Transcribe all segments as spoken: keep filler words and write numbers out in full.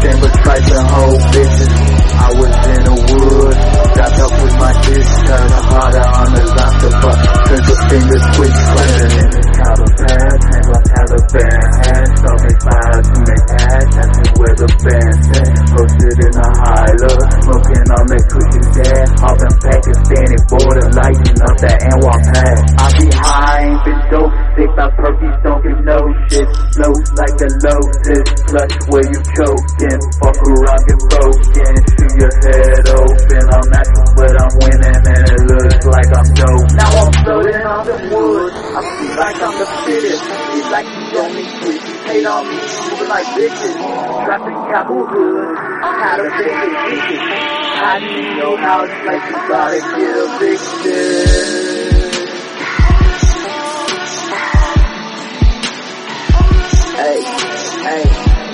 anything but trifling whole bitches. I was in the woods, strapped up with my dick, turning harder on the Zanzibar, cause the fingers quit clapping in the Taliban, hands on Taliban, hands on me smiles to make ass, that's where the band's at, posted in a high look, smoking on the cushion dad, off in Pakistani border, lighting up that N W A pad. I be high, ain't been dope, sick by perkies, don't give no shit, float like a lotus, clutch where you choking, fuck around, get broken, shoot your head open, I'm natural but I'm winning and it looks like I'm dope. Now I'm floating on the wood, I feel like I'm the fittest, feel like you don't need quit, hate on me, moving like bitches, trapped in Capitol Hood, I had a big vision, I need your house like you gotta get evicted. Hey, hey.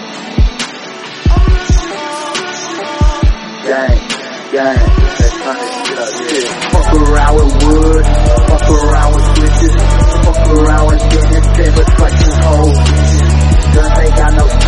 Gang, gang, let's turn this shit up, yeah. Fuck around with wood, fuck around with switches, fuck around with anything but fucking hoes. Guns ain't got no